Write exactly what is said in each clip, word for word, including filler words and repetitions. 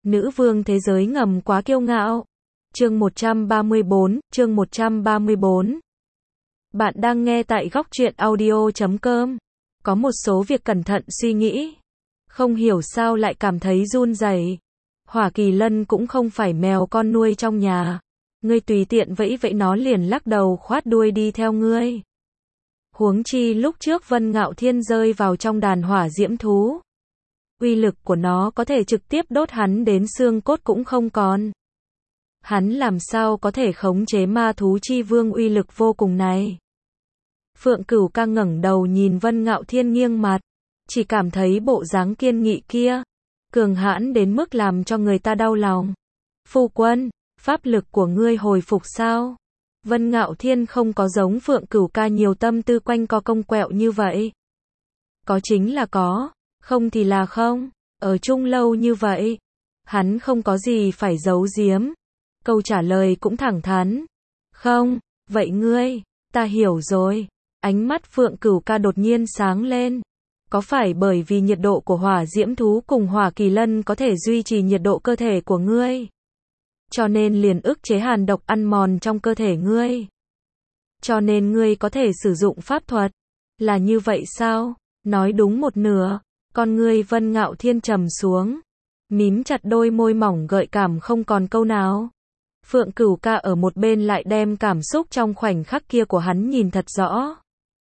Nữ vương thế giới ngầm quá kiêu ngạo. Chương một trăm ba mươi bốn, chương một trăm ba mươi bốn. Bạn đang nghe tại góc truyện audio chấm com. Có một số việc cẩn thận suy nghĩ. Không hiểu sao lại cảm thấy run rẩy. Hỏa Kỳ Lân cũng không phải mèo con nuôi trong nhà. Ngươi tùy tiện vẫy vẫy nó liền lắc đầu khoát đuôi đi theo ngươi. Huống chi lúc trước Vân Ngạo Thiên rơi vào trong đàn hỏa diễm thú. Uy lực của nó có thể trực tiếp đốt hắn đến xương cốt cũng không còn. Hắn làm sao có thể khống chế ma thú chi vương uy lực vô cùng này. Phượng Cửu Ca ngẩng đầu nhìn Vân Ngạo Thiên nghiêng mặt, chỉ cảm thấy bộ dáng kiên nghị kia, cường hãn đến mức làm cho người ta đau lòng. Phu quân, pháp lực của ngươi hồi phục sao? Vân Ngạo Thiên không có giống Phượng Cửu Ca nhiều tâm tư quanh co cong quẹo như vậy. Có chính là có, không thì là không. Ở chung lâu như vậy, hắn không có gì phải giấu giếm. Câu trả lời cũng thẳng thắn. Không, vậy ngươi, ta hiểu rồi. Ánh mắt Phượng Cửu Ca đột nhiên sáng lên. Có phải bởi vì nhiệt độ của hỏa diễm thú cùng hỏa kỳ lân có thể duy trì nhiệt độ cơ thể của ngươi, cho nên liền ức chế hàn độc ăn mòn trong cơ thể ngươi, cho nên ngươi có thể sử dụng pháp thuật? Là như vậy sao? Nói đúng một nửa. Con ngươi Vân Ngạo Thiên trầm xuống, mím chặt đôi môi mỏng gợi cảm không còn câu nào. Phượng Cửu Ca ở một bên lại đem cảm xúc trong khoảnh khắc kia của hắn nhìn thật rõ.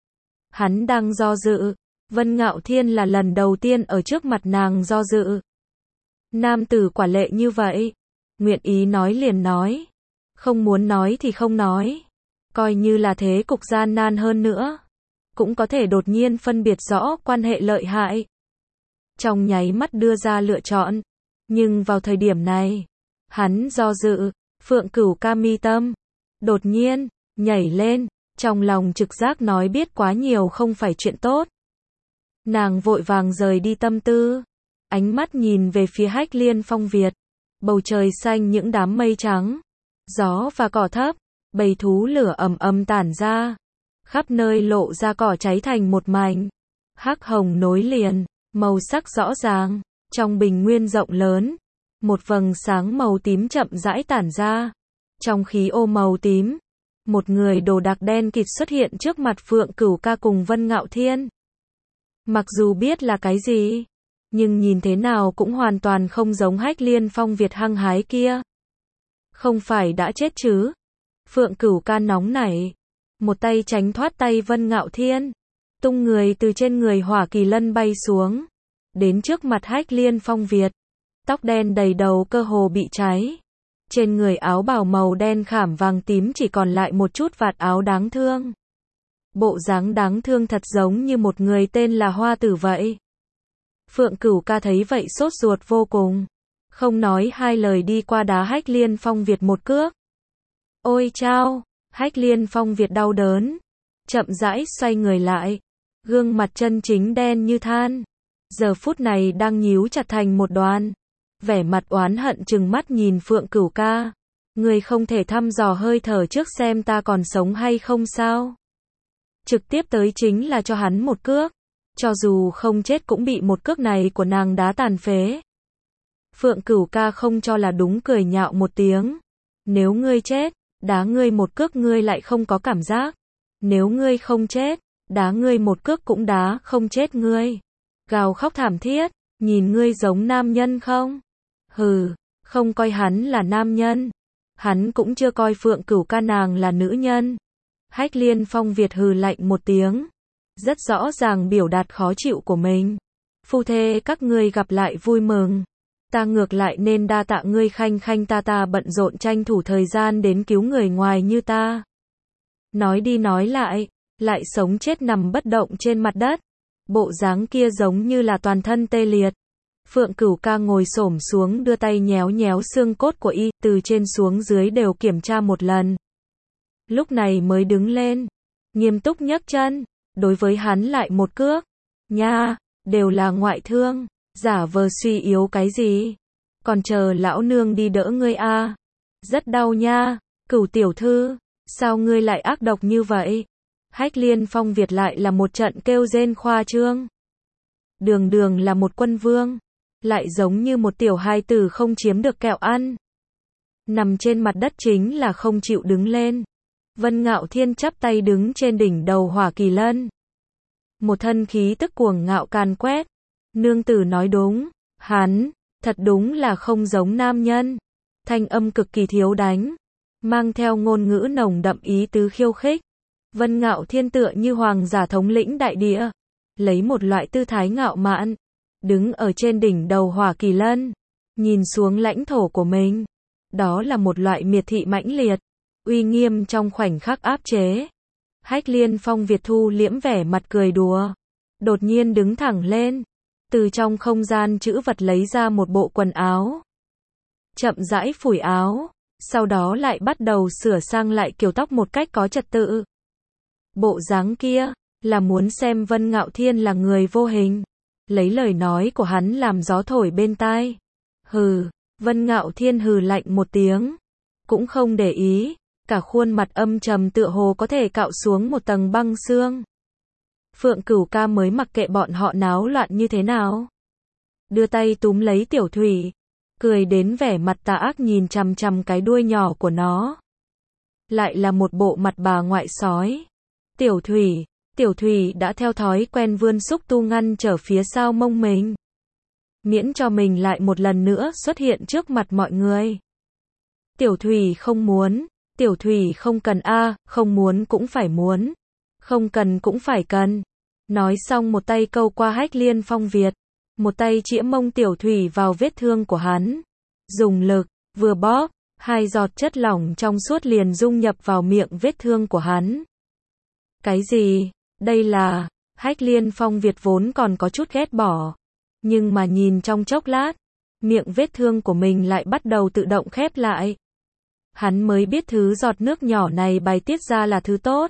Hắn đang do dự. Vân Ngạo Thiên là lần đầu tiên ở trước mặt nàng do dự. Nam tử quả lệ như vậy, nguyện ý nói liền nói, không muốn nói thì không nói. Coi như là thế cục gian nan hơn nữa, cũng có thể đột nhiên phân biệt rõ quan hệ lợi hại. Trong nháy mắt đưa ra lựa chọn, nhưng vào thời điểm này, hắn do dự. Phượng Cửu Ca mi tâm đột nhiên nhảy lên, trong lòng trực giác nói biết quá nhiều không phải chuyện tốt. Nàng vội vàng rời đi tâm tư, ánh mắt nhìn về phía Hách Liên Phong Việt. Bầu trời xanh những đám mây trắng, gió và cỏ thấp, bầy thú lửa ầm ầm tản ra, khắp nơi lộ ra cỏ cháy thành một mảnh, hắc hồng nối liền, màu sắc rõ ràng. Trong bình nguyên rộng lớn, một vầng sáng màu tím chậm rãi tản ra. Trong khí ô màu tím, một người đồ đạc đen kịt xuất hiện trước mặt Phượng Cửu Ca cùng Vân Ngạo Thiên. Mặc dù biết là cái gì, nhưng nhìn thế nào cũng hoàn toàn không giống Hách Liên Phong Việt hăng hái kia. Không phải đã chết chứ? Phượng Cửu Ca nóng nảy, một tay tránh thoát tay Vân Ngạo Thiên, tung người từ trên người hỏa kỳ lân bay xuống, đến trước mặt Hách Liên Phong Việt. Tóc đen đầy đầu cơ hồ bị cháy, trên người áo bào màu đen khảm vàng tím chỉ còn lại một chút vạt áo đáng thương. Bộ dáng đáng thương thật giống như một người tên là Hoa Tử vậy. Phượng Cửu Ca thấy vậy sốt ruột vô cùng, không nói hai lời đi qua đá Hách Liên Phong Việt một cước. Ôi chao! Hách Liên Phong Việt đau đớn, chậm rãi xoay người lại, gương mặt chân chính đen như than, giờ phút này đang nhíu chặt thành một đoàn, vẻ mặt oán hận trừng mắt nhìn Phượng Cửu Ca. Người không thể thăm dò hơi thở trước xem ta còn sống hay không sao? Trực tiếp tới chính là cho hắn một cước, cho dù không chết cũng bị một cước này của nàng đá tàn phế. Phượng Cửu Ca không cho là đúng cười nhạo một tiếng. Nếu ngươi chết, đá ngươi một cước ngươi lại không có cảm giác. Nếu ngươi không chết, đá ngươi một cước cũng đá không chết ngươi. Gào khóc thảm thiết, nhìn ngươi giống nam nhân không? Hừ, không coi hắn là nam nhân. Hắn cũng chưa coi Phượng Cửu Ca nàng là nữ nhân. Hách Liên Phong Việt hừ lạnh một tiếng, rất rõ ràng biểu đạt khó chịu của mình. Phu thê các ngươi gặp lại vui mừng. Ta ngược lại nên đa tạ ngươi khanh khanh ta ta bận rộn tranh thủ thời gian đến cứu người ngoài như ta. Nói đi nói lại, lại sống chết nằm bất động trên mặt đất. Bộ dáng kia giống như là toàn thân tê liệt. Phượng Cửu Ca ngồi xổm xuống đưa tay nhéo nhéo xương cốt của y, từ trên xuống dưới đều kiểm tra một lần. Lúc này mới đứng lên, nghiêm túc nhấc chân, đối với hắn lại một cước. Nha, đều là ngoại thương, giả vờ suy yếu cái gì? Còn chờ lão nương đi đỡ ngươi a. À. Rất đau nha, Cửu tiểu thư, sao ngươi lại ác độc như vậy? Hách Liên Phong Việt lại là một trận kêu rên khoa trương. Đường đường là một quân vương, lại giống như một tiểu hài tử không chiếm được kẹo ăn. Nằm trên mặt đất chính là không chịu đứng lên. Vân Ngạo Thiên chắp tay đứng trên đỉnh đầu Hỏa Kỳ Lân. Một thân khí tức cuồng ngạo càn quét. Nương tử nói đúng, hắn, thật đúng là không giống nam nhân. Thanh âm cực kỳ thiếu đánh, mang theo ngôn ngữ nồng đậm ý tứ khiêu khích. Vân Ngạo Thiên tựa như hoàng giả thống lĩnh đại địa, lấy một loại tư thái ngạo mạn, đứng ở trên đỉnh đầu Hỏa Kỳ Lân, nhìn xuống lãnh thổ của mình. Đó là một loại miệt thị mãnh liệt, uy nghiêm trong khoảnh khắc áp chế. Hách Liên Phong Việt thu liễm vẻ mặt cười đùa, đột nhiên đứng thẳng lên, từ trong không gian trữ vật lấy ra một bộ quần áo. Chậm rãi phủi áo, sau đó lại bắt đầu sửa sang lại kiểu tóc một cách có trật tự. Bộ dáng kia, là muốn xem Vân Ngạo Thiên là người vô hình, lấy lời nói của hắn làm gió thổi bên tai. Hừ, Vân Ngạo Thiên hừ lạnh một tiếng, cũng không để ý, cả khuôn mặt âm trầm tựa hồ có thể cạo xuống một tầng băng xương. Phượng Cửu Ca mới mặc kệ bọn họ náo loạn như thế nào, đưa tay túm lấy Tiểu Thủy, cười đến vẻ mặt tà ác nhìn chằm chằm cái đuôi nhỏ của nó. Lại là một bộ mặt bà ngoại sói. Tiểu Thủy, Tiểu Thủy đã theo thói quen vươn xúc tu ngăn trở phía sau mông mình, miễn cho mình lại một lần nữa xuất hiện trước mặt mọi người. Tiểu Thủy không muốn, Tiểu Thủy không cần a, à, không muốn cũng phải muốn, không cần cũng phải cần. Nói xong một tay câu qua Hách Liên Phong Việt, một tay chĩa mông Tiểu Thủy vào vết thương của hắn, dùng lực, vừa bóp, hai giọt chất lỏng trong suốt liền dung nhập vào miệng vết thương của hắn. Cái gì? Đây là... Hách Liên Phong Việt vốn còn có chút ghét bỏ, nhưng mà nhìn trong chốc lát, miệng vết thương của mình lại bắt đầu tự động khép lại. Hắn mới biết thứ giọt nước nhỏ này bài tiết ra là thứ tốt.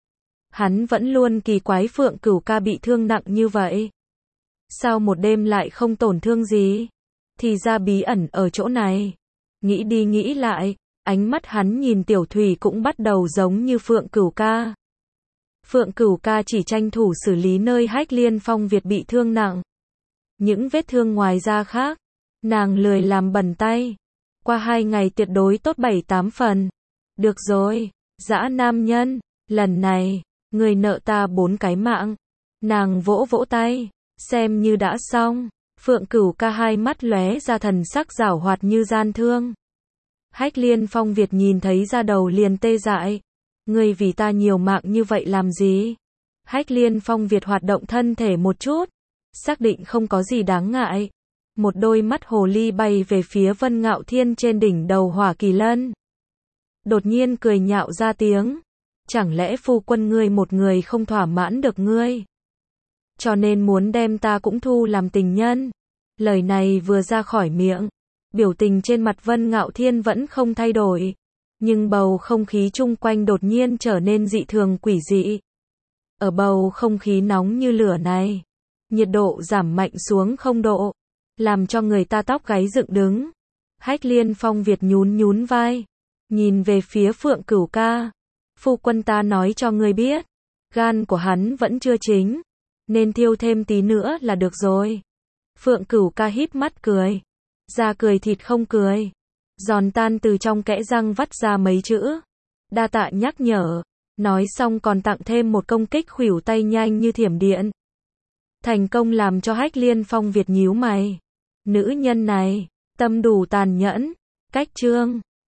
Hắn vẫn luôn kỳ quái Phượng Cửu Ca bị thương nặng như vậy, sao một đêm lại không tổn thương gì? Thì ra bí ẩn ở chỗ này. Nghĩ đi nghĩ lại, ánh mắt hắn nhìn Tiểu Thủy cũng bắt đầu giống như Phượng Cửu Ca. Phượng Cửu Ca chỉ tranh thủ xử lý nơi Hách Liên Phong Việt bị thương nặng. Những vết thương ngoài da khác, nàng lười làm bẩn tay. Qua hai ngày tuyệt đối tốt bảy tám phần. Được rồi, dã nam nhân, lần này, người nợ ta bốn cái mạng. Nàng vỗ vỗ tay, xem như đã xong. Phượng Cửu Ca hai mắt lóe ra thần sắc giảo hoạt như gian thương. Hách Liên Phong Việt nhìn thấy da đầu liền tê dại. Ngươi vì ta nhiều mạng như vậy làm gì? Hách Liên Phong Việt hoạt động thân thể một chút, xác định không có gì đáng ngại. Một đôi mắt hồ ly bay về phía Vân Ngạo Thiên trên đỉnh đầu Hỏa Kỳ Lân. Đột nhiên cười nhạo ra tiếng. Chẳng lẽ phu quân ngươi một người không thỏa mãn được ngươi, cho nên muốn đem ta cũng thu làm tình nhân? Lời này vừa ra khỏi miệng, biểu tình trên mặt Vân Ngạo Thiên vẫn không thay đổi, nhưng bầu không khí chung quanh đột nhiên trở nên dị thường quỷ dị. Ở bầu không khí nóng như lửa này, nhiệt độ giảm mạnh xuống không độ, làm cho người ta tóc gáy dựng đứng. Hách Liên Phong Việt nhún nhún vai, nhìn về phía Phượng Cửu Ca. Phu quân ta nói cho ngươi biết, gan của hắn vẫn chưa chín, nên thiêu thêm tí nữa là được rồi. Phượng Cửu Ca híp mắt cười, da cười thịt không cười, giòn tan từ trong kẽ răng vắt ra mấy chữ. Đa tạ nhắc nhở. Nói xong còn tặng thêm một công kích khuỷu tay nhanh như thiểm điện. Thành công làm cho Hách Liên Phong Việt nhíu mày. Nữ nhân này, tâm đủ tàn nhẫn. Cách chương